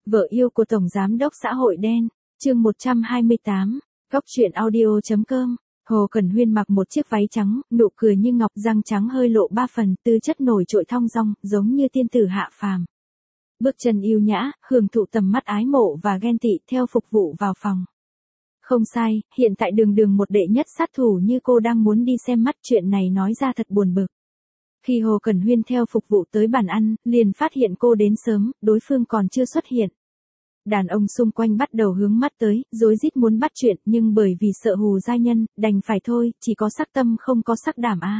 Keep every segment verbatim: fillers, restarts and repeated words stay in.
Vợ yêu của Tổng Giám đốc xã hội đen, chương một trăm hai mươi tám, góc truyện audio.com. Hồ Cẩn Huyên mặc một chiếc váy trắng, nụ cười như ngọc, răng trắng hơi lộ ba phần, tư chất nổi trội thong dong, giống như tiên tử hạ phàm. Bước chân yêu nhã, hưởng thụ tầm mắt ái mộ và ghen tị, theo phục vụ vào phòng. Không sai, hiện tại đường đường một đệ nhất sát thủ như cô đang muốn đi xem mắt, chuyện này nói ra thật buồn bực. Khi Hồ Cẩn Huyên theo phục vụ tới bàn ăn, liền phát hiện cô đến sớm, đối phương còn chưa xuất hiện. Đàn ông xung quanh bắt đầu hướng mắt tới, rối rít muốn bắt chuyện, nhưng bởi vì sợ hù gia nhân, đành phải thôi, chỉ có sắc tâm không có sắc đảm a. À.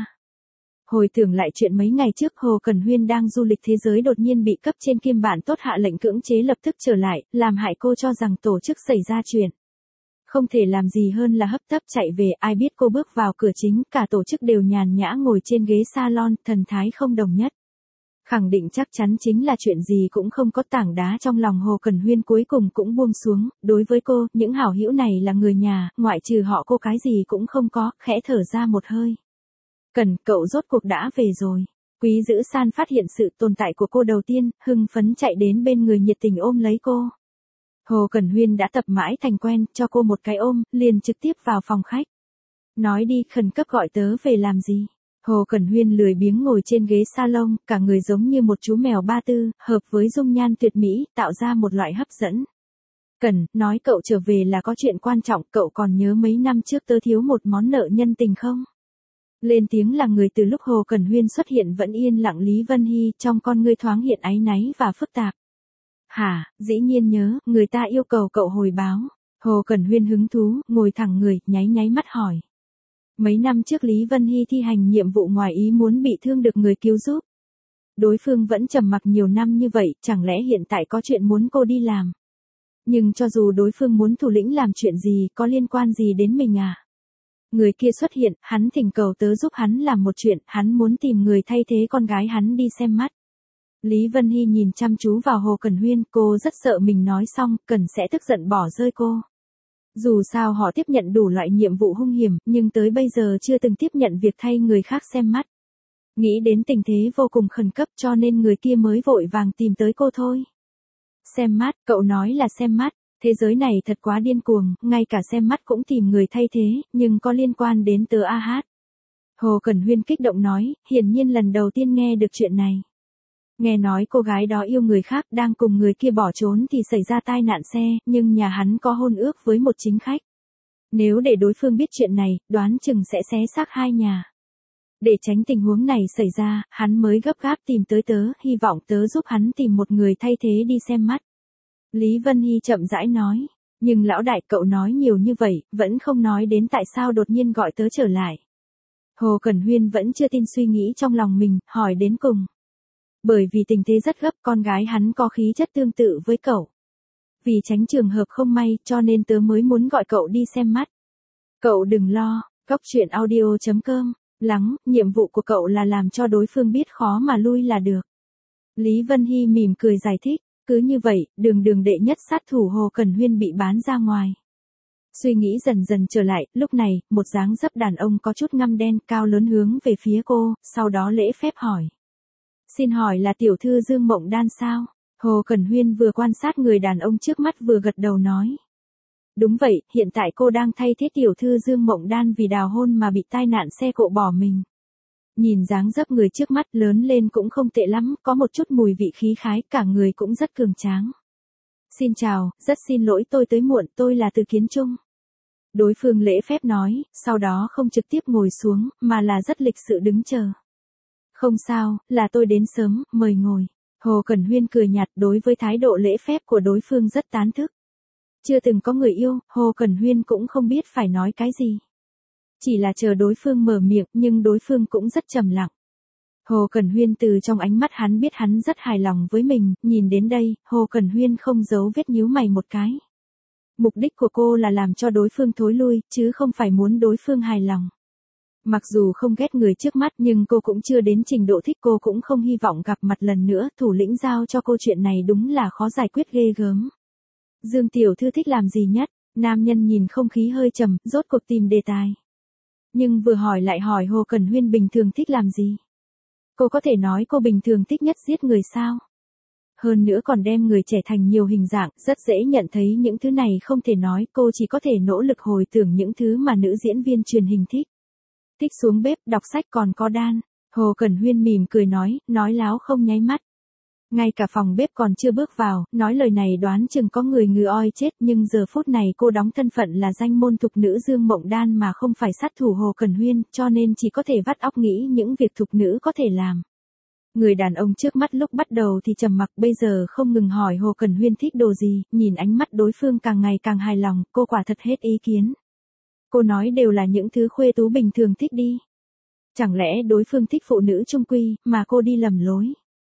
Hồi tưởng lại chuyện mấy ngày trước Hồ Cẩn Huyên đang du lịch thế giới đột nhiên bị cấp trên kiêm bản tốt hạ lệnh cưỡng chế lập tức trở lại, làm hại cô cho rằng tổ chức xảy ra chuyện. Không thể làm gì hơn là hấp tấp chạy về, ai biết cô bước vào cửa chính, cả tổ chức đều nhàn nhã ngồi trên ghế salon, thần thái không đồng nhất. Khẳng định chắc chắn chính là chuyện gì cũng không có, tảng đá trong lòng Hồ Cẩn Huyên cuối cùng cũng buông xuống, đối với cô, những hảo hữu này là người nhà, ngoại trừ họ cô cái gì cũng không có, khẽ thở ra một hơi. Cần, cậu rốt cuộc đã về rồi. Quý Dữ San phát hiện sự tồn tại của cô đầu tiên, hưng phấn chạy đến bên người nhiệt tình ôm lấy cô. Hồ Cẩn Huyên đã tập mãi thành quen, cho cô một cái ôm, liền trực tiếp vào phòng khách. Nói đi, khẩn cấp gọi tớ về làm gì? Hồ Cẩn Huyên lười biếng ngồi trên ghế salon, cả người giống như một chú mèo ba tư, hợp với dung nhan tuyệt mỹ, tạo ra một loại hấp dẫn. Cần, nói cậu trở về là có chuyện quan trọng, cậu còn nhớ mấy năm trước tớ thiếu một món nợ nhân tình không? Lên tiếng là người từ lúc Hồ Cẩn Huyên xuất hiện vẫn yên lặng Lý Vân Hy, trong con ngươi thoáng hiện áy náy và phức tạp. Hả, dĩ nhiên nhớ, người ta yêu cầu cậu hồi báo. Hồ Cẩn Huyên hứng thú, ngồi thẳng người, nháy nháy mắt hỏi. Mấy năm trước Lý Vân Hy thi hành nhiệm vụ ngoài ý muốn bị thương được người cứu giúp. Đối phương vẫn trầm mặc nhiều năm như vậy, chẳng lẽ hiện tại có chuyện muốn cô đi làm? Nhưng cho dù đối phương muốn thủ lĩnh làm chuyện gì, có liên quan gì đến mình à? Người kia xuất hiện, hắn thỉnh cầu tớ giúp hắn làm một chuyện, hắn muốn tìm người thay thế con gái hắn đi xem mắt. Lý Vân Hy nhìn chăm chú vào Hồ Cẩn Huyên, cô rất sợ mình nói xong, Cần sẽ tức giận bỏ rơi cô. Dù sao họ tiếp nhận đủ loại nhiệm vụ hung hiểm, nhưng tới bây giờ chưa từng tiếp nhận việc thay người khác xem mắt. Nghĩ đến tình thế vô cùng khẩn cấp cho nên người kia mới vội vàng tìm tới cô thôi. Xem mắt, cậu nói là xem mắt, thế giới này thật quá điên cuồng, ngay cả xem mắt cũng tìm người thay thế, nhưng có liên quan đến tớ a hát. Hồ Cẩn Huyên kích động nói, hiển nhiên lần đầu tiên nghe được chuyện này. Nghe nói cô gái đó yêu người khác, đang cùng người kia bỏ trốn thì xảy ra tai nạn xe, nhưng nhà hắn có hôn ước với một chính khách. Nếu để đối phương biết chuyện này, đoán chừng sẽ xé xác hai nhà. Để tránh tình huống này xảy ra, hắn mới gấp gáp tìm tới tớ, hy vọng tớ giúp hắn tìm một người thay thế đi xem mắt. Lý Vân Hy chậm rãi nói, nhưng lão đại cậu nói nhiều như vậy, vẫn không nói đến tại sao đột nhiên gọi tớ trở lại. Hồ Cẩn Huyên vẫn chưa tin suy nghĩ trong lòng mình, hỏi đến cùng. Bởi vì tình thế rất gấp, con gái hắn có khí chất tương tự với cậu. Vì tránh trường hợp không may, cho nên tớ mới muốn gọi cậu đi xem mắt. Cậu đừng lo, góc truyện audio.com, lắng, nhiệm vụ của cậu là làm cho đối phương biết khó mà lui là được. Lý Vân Hy mỉm cười giải thích, cứ như vậy, đường đường đệ nhất sát thủ Hồ Cẩn Huyên bị bán ra ngoài. Suy nghĩ dần dần trở lại, lúc này, một dáng dấp đàn ông có chút ngăm đen, cao lớn hướng về phía cô, sau đó lễ phép hỏi. Xin hỏi là tiểu thư Dương Mộng Đan sao? Hồ Cẩn Huyên vừa quan sát người đàn ông trước mắt vừa gật đầu nói. Đúng vậy, hiện tại cô đang thay thế tiểu thư Dương Mộng Đan vì đào hôn mà bị tai nạn xe cộ bỏ mình. Nhìn dáng dấp người trước mắt lớn lên cũng không tệ lắm, có một chút mùi vị khí khái, cả người cũng rất cường tráng. Xin chào, rất xin lỗi tôi tới muộn, tôi là Từ Kiến Trung. Đối phương lễ phép nói, sau đó không trực tiếp ngồi xuống, mà là rất lịch sự đứng chờ. Không sao, là tôi đến sớm, mời ngồi. Hồ Cẩn Huyên cười nhạt, đối với thái độ lễ phép của đối phương rất tán thức. Chưa từng có người yêu, Hồ Cẩn Huyên cũng không biết phải nói cái gì. Chỉ là chờ đối phương mở miệng, nhưng đối phương cũng rất trầm lặng. Hồ Cẩn Huyên từ trong ánh mắt hắn biết hắn rất hài lòng với mình, nhìn đến đây, Hồ Cẩn Huyên không giấu vết nhíu mày một cái. Mục đích của cô là làm cho đối phương thối lui, chứ không phải muốn đối phương hài lòng. Mặc dù không ghét người trước mắt nhưng cô cũng chưa đến trình độ thích, cô cũng không hy vọng gặp mặt lần nữa, thủ lĩnh giao cho cô chuyện này đúng là khó giải quyết ghê gớm. Dương tiểu thư thích làm gì nhất? Nam nhân nhìn không khí hơi trầm, rốt cuộc tìm đề tài. Nhưng vừa hỏi lại hỏi Hồ Cẩn Huyên bình thường thích làm gì? Cô có thể nói cô bình thường thích nhất giết người sao? Hơn nữa còn đem người trẻ thành nhiều hình dạng, rất dễ nhận thấy những thứ này không thể nói, cô chỉ có thể nỗ lực hồi tưởng những thứ mà nữ diễn viên truyền hình thích. Thích xuống bếp, đọc sách còn có đan. Hồ Cẩn Huyên mỉm cười nói, nói láo không nháy mắt. Ngay cả phòng bếp còn chưa bước vào, nói lời này đoán chừng có người ngừ oi chết, nhưng giờ phút này cô đóng thân phận là danh môn thục nữ Dương Mộng Đan mà không phải sát thủ Hồ Cẩn Huyên, cho nên chỉ có thể vắt óc nghĩ những việc thục nữ có thể làm. Người đàn ông trước mắt lúc bắt đầu thì trầm mặc, bây giờ không ngừng hỏi Hồ Cẩn Huyên thích đồ gì, nhìn ánh mắt đối phương càng ngày càng hài lòng, cô quả thật hết ý kiến. Cô nói đều là những thứ khuê tú bình thường thích đi. Chẳng lẽ đối phương thích phụ nữ trung quy, mà cô đi lầm lối.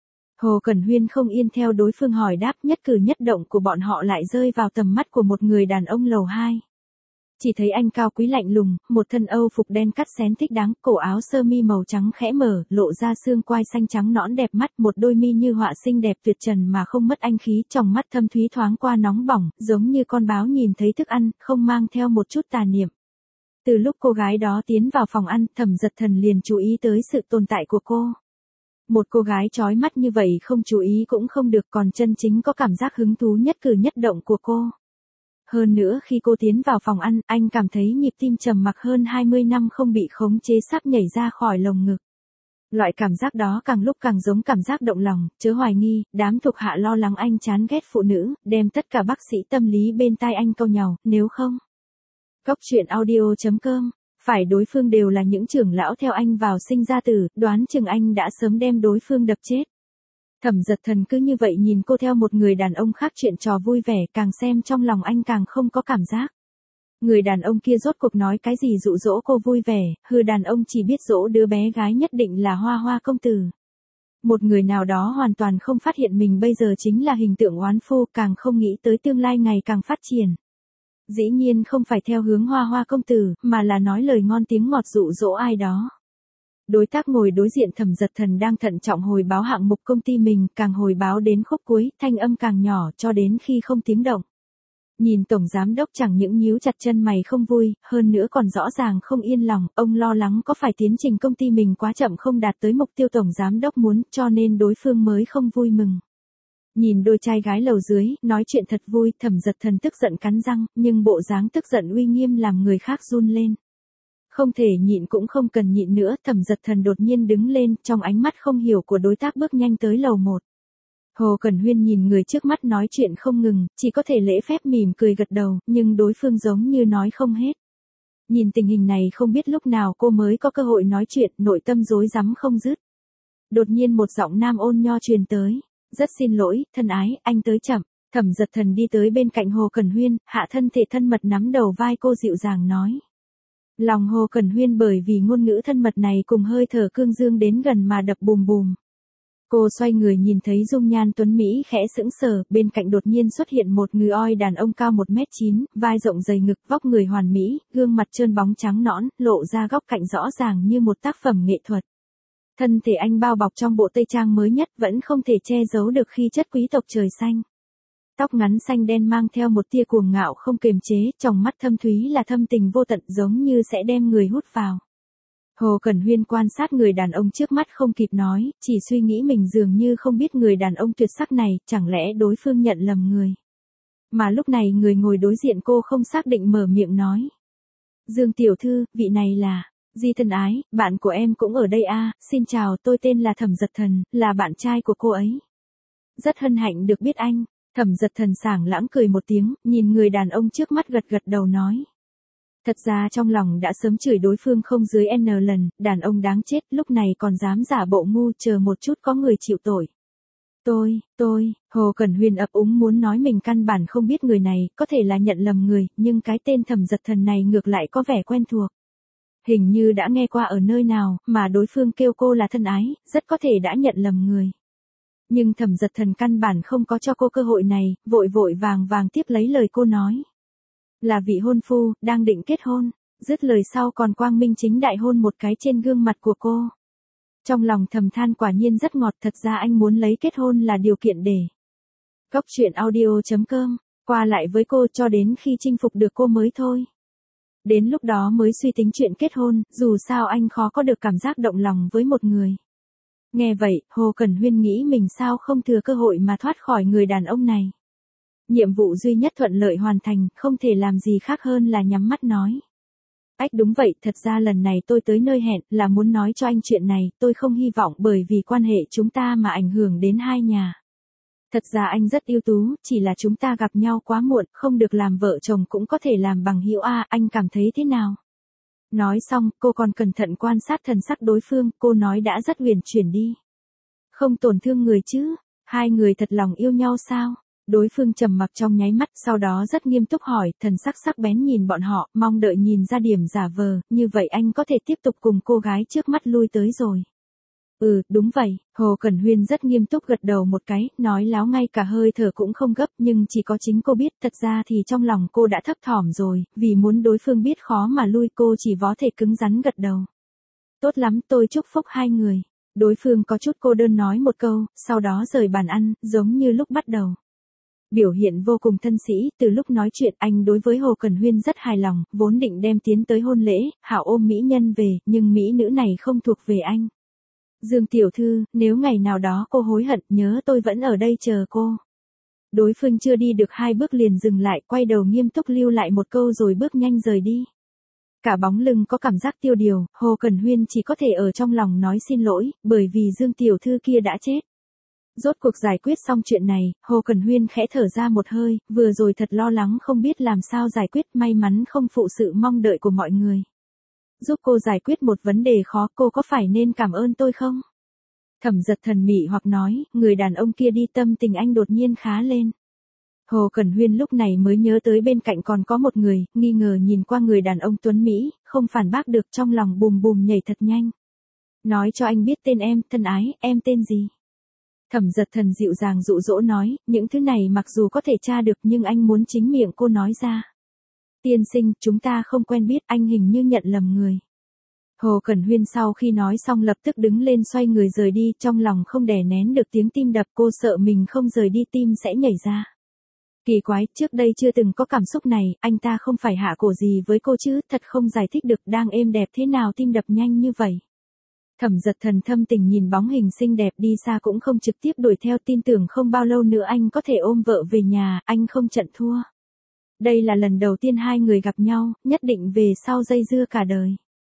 Hồ Cẩn Huyên không yên theo đối phương hỏi đáp, nhất cử nhất động của bọn họ lại rơi vào tầm mắt của một người đàn ông lầu hai. Chỉ thấy anh cao quý lạnh lùng, một thân Âu phục đen cắt xén thích đáng, cổ áo sơ mi màu trắng khẽ mở, lộ ra xương quai xanh trắng nõn đẹp mắt, một đôi mi như họa xinh đẹp tuyệt trần mà không mất anh khí, trong mắt thâm thúy thoáng qua nóng bỏng, giống như con báo nhìn thấy thức ăn, không mang theo một chút tà niệm. Từ lúc cô gái đó tiến vào phòng ăn, Thẩm Dật Thần liền chú ý tới sự tồn tại của cô. Một cô gái chói mắt như vậy không chú ý cũng không được, còn chân chính có cảm giác hứng thú nhất cử nhất động của cô. Hơn nữa khi cô tiến vào phòng ăn, anh cảm thấy nhịp tim trầm mặc hơn hai mươi năm không bị khống chế sắp nhảy ra khỏi lồng ngực. Loại cảm giác đó càng lúc càng giống cảm giác động lòng, chớ hoài nghi, đám thuộc hạ lo lắng anh chán ghét phụ nữ, đem tất cả bác sĩ tâm lý bên tai anh câu nhàu, nếu không. Góc truyện audio chấm com, phải đối phương đều là những trưởng lão theo anh vào sinh ra tử, đoán chừng anh đã sớm đem đối phương đập chết. Thẩm Dật Thần cứ như vậy nhìn cô theo một người đàn ông khác chuyện trò vui vẻ, càng xem trong lòng anh càng không có cảm giác. Người đàn ông kia rốt cuộc nói cái gì dụ dỗ cô vui vẻ, hừ đàn ông chỉ biết dỗ đứa bé gái nhất định là Hoa Hoa công tử. Một người nào đó hoàn toàn không phát hiện mình bây giờ chính là hình tượng oán phu, càng không nghĩ tới tương lai ngày càng phát triển. Dĩ nhiên không phải theo hướng Hoa Hoa công tử, mà là nói lời ngon tiếng ngọt dụ dỗ ai đó. Đối tác ngồi đối diện Thẩm Dật Thần đang thận trọng hồi báo hạng mục công ty mình, càng hồi báo đến khúc cuối, thanh âm càng nhỏ cho đến khi không tiếng động. Nhìn tổng giám đốc chẳng những nhíu chặt chân mày không vui, hơn nữa còn rõ ràng không yên lòng, ông lo lắng có phải tiến trình công ty mình quá chậm không đạt tới mục tiêu tổng giám đốc muốn, cho nên đối phương mới không vui mừng. Nhìn đôi trai gái lầu dưới, nói chuyện thật vui, Thẩm Dật Thần tức giận cắn răng, nhưng bộ dáng tức giận uy nghiêm làm người khác run lên. Không thể nhịn cũng không cần nhịn nữa, Thẩm Dật Thần đột nhiên đứng lên, trong ánh mắt không hiểu của đối tác bước nhanh tới lầu một. Hồ Cẩn Huyên nhìn người trước mắt nói chuyện không ngừng, chỉ có thể lễ phép mỉm cười gật đầu, nhưng đối phương giống như nói không hết. Nhìn tình hình này không biết lúc nào cô mới có cơ hội nói chuyện, nội tâm rối rắm không dứt. Đột nhiên một giọng nam ôn nho truyền tới, rất xin lỗi, thân ái, anh tới chậm. Thẩm Dật Thần đi tới bên cạnh Hồ Cẩn Huyên, hạ thân thể thân mật nắm đầu vai cô dịu dàng nói. Lòng Hồ Cẩn Huyên bởi vì ngôn ngữ thân mật này cùng hơi thở cương dương đến gần mà đập bùm bùm. Cô xoay người nhìn thấy dung nhan tuấn Mỹ khẽ sững sờ, bên cạnh đột nhiên xuất hiện một người oi đàn ông cao một mét chín, vai rộng dày ngực, vóc người hoàn mỹ, gương mặt trơn bóng trắng nõn, lộ ra góc cạnh rõ ràng như một tác phẩm nghệ thuật. Thân thể anh bao bọc trong bộ tây trang mới nhất vẫn không thể che giấu được khí chất quý tộc trời xanh. Tóc ngắn xanh đen mang theo một tia cuồng ngạo không kiềm chế, trong mắt thâm thúy là thâm tình vô tận giống như sẽ đem người hút vào. Hồ Cẩn Huyên quan sát người đàn ông trước mắt không kịp nói, chỉ suy nghĩ mình dường như không biết người đàn ông tuyệt sắc này, chẳng lẽ đối phương nhận lầm người. Mà lúc này người ngồi đối diện cô không xác định mở miệng nói. Dương tiểu thư, vị này là, Di thân ái, bạn của em cũng ở đây à, xin chào, tôi tên là Thẩm Dật Thần, là bạn trai của cô ấy. Rất hân hạnh được biết anh. Thẩm Dật Thần sảng lãng cười một tiếng, nhìn người đàn ông trước mắt gật gật đầu nói. Thật ra trong lòng đã sớm chửi đối phương không dưới N lần, đàn ông đáng chết, lúc này còn dám giả bộ ngu, chờ một chút có người chịu tội. Tôi, tôi, Hồ Cẩn Huyên ấp úng muốn nói mình căn bản không biết người này, có thể là nhận lầm người, nhưng cái tên Thẩm Dật Thần này ngược lại có vẻ quen thuộc. Hình như đã nghe qua ở nơi nào, mà đối phương kêu cô là thân ái, rất có thể đã nhận lầm người. Nhưng Thẩm Dật Thần căn bản không có cho cô cơ hội này, vội vội vàng vàng tiếp lấy lời cô nói. Là vị hôn phu, đang định kết hôn, dứt lời sau còn quang minh chính đại hôn một cái trên gương mặt của cô. Trong lòng thầm than quả nhiên rất ngọt, thật ra anh muốn lấy kết hôn là điều kiện để. Góc truyện audio chấm com, qua lại với cô cho đến khi chinh phục được cô mới thôi. Đến lúc đó mới suy tính chuyện kết hôn, dù sao anh khó có được cảm giác động lòng với một người. Nghe vậy, Hồ Cẩn Huyên nghĩ mình sao không thừa cơ hội mà thoát khỏi người đàn ông này. Nhiệm vụ duy nhất thuận lợi hoàn thành, không thể làm gì khác hơn là nhắm mắt nói. Ách đúng vậy, thật ra lần này tôi tới nơi hẹn là muốn nói cho anh chuyện này, tôi không hy vọng bởi vì quan hệ chúng ta mà ảnh hưởng đến hai nhà. Thật ra anh rất ưu tú, chỉ là chúng ta gặp nhau quá muộn, không được làm vợ chồng cũng có thể làm bằng hữu a, anh cảm thấy thế nào? Nói xong, cô còn cẩn thận quan sát thần sắc đối phương, cô nói đã rất huyền chuyển đi. Không tổn thương người chứ, hai người thật lòng yêu nhau sao? Đối phương trầm mặc trong nháy mắt, sau đó rất nghiêm túc hỏi, thần sắc sắc bén nhìn bọn họ, mong đợi nhìn ra điểm giả vờ, như vậy anh có thể tiếp tục cùng cô gái trước mắt lui tới rồi. Ừ, đúng vậy, Hồ Cẩn Huyên rất nghiêm túc gật đầu một cái, nói láo ngay cả hơi thở cũng không gấp, nhưng chỉ có chính cô biết, thật ra thì trong lòng cô đã thấp thỏm rồi, vì muốn đối phương biết khó mà lui cô chỉ vó thể cứng rắn gật đầu. Tốt lắm, tôi chúc phúc hai người. Đối phương có chút cô đơn nói một câu, sau đó rời bàn ăn, giống như lúc bắt đầu. Biểu hiện vô cùng thân sĩ, từ lúc nói chuyện anh đối với Hồ Cẩn Huyên rất hài lòng, vốn định đem tiến tới hôn lễ, hảo ôm mỹ nhân về, nhưng mỹ nữ này không thuộc về anh. Dương tiểu thư, nếu ngày nào đó cô hối hận, nhớ tôi vẫn ở đây chờ cô. Đối phương chưa đi được hai bước liền dừng lại, quay đầu nghiêm túc lưu lại một câu rồi bước nhanh rời đi. Cả bóng lưng có cảm giác tiêu điều, Hồ Cẩn Huyên chỉ có thể ở trong lòng nói xin lỗi, bởi vì Dương tiểu thư kia đã chết. Rốt cuộc giải quyết xong chuyện này, Hồ Cẩn Huyên khẽ thở ra một hơi, vừa rồi thật lo lắng không biết làm sao giải quyết, may mắn không phụ sự mong đợi của mọi người. Giúp cô giải quyết một vấn đề khó, cô có phải nên cảm ơn tôi không? Thẩm Giật thần mị hoặc nói, người đàn ông kia đi, tâm tình anh đột nhiên khá lên. Hồ Cẩn Huyên lúc này mới nhớ tới bên cạnh còn có một người, nghi ngờ nhìn qua người đàn ông tuấn Mỹ, không phản bác được, trong lòng bùm bùm nhảy thật nhanh. Nói cho anh biết tên em, thân ái, em tên gì? Thẩm Giật thần dịu dàng dụ dỗ nói, những thứ này mặc dù có thể tra được nhưng anh muốn chính miệng cô nói ra. Tiên sinh, chúng ta không quen biết, anh hình như nhận lầm người. Hồ Cẩn Huyên sau khi nói xong lập tức đứng lên xoay người rời đi, trong lòng không đè nén được tiếng tim đập, cô sợ mình không rời đi tim sẽ nhảy ra. Kỳ quái, trước đây chưa từng có cảm xúc này, anh ta không phải hạ cổ gì với cô chứ, thật không giải thích được, đang êm đẹp thế nào tim đập nhanh như vậy. Thẩm Giật thần thâm tình nhìn bóng hình xinh đẹp đi xa cũng không trực tiếp đuổi theo, tin tưởng không bao lâu nữa anh có thể ôm vợ về nhà, anh không trận thua. Đây là lần đầu tiên hai người gặp nhau, nhất định về sau dây dưa cả đời.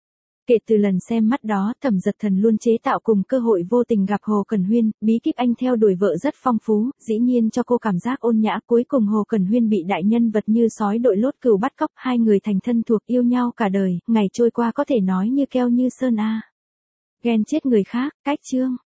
Kể từ lần xem mắt đó, Thẩm Giật thần luôn chế tạo cùng cơ hội vô tình gặp Hồ Cẩn Huyên, bí kíp anh theo đuổi vợ rất phong phú, dĩ nhiên cho cô cảm giác ôn nhã, cuối cùng Hồ Cẩn Huyên bị đại nhân vật như sói đội lốt cừu bắt cóc, hai người thành thân thuộc yêu nhau cả đời, ngày trôi qua có thể nói như keo như sơn a. Ghen chết người khác, cách chương.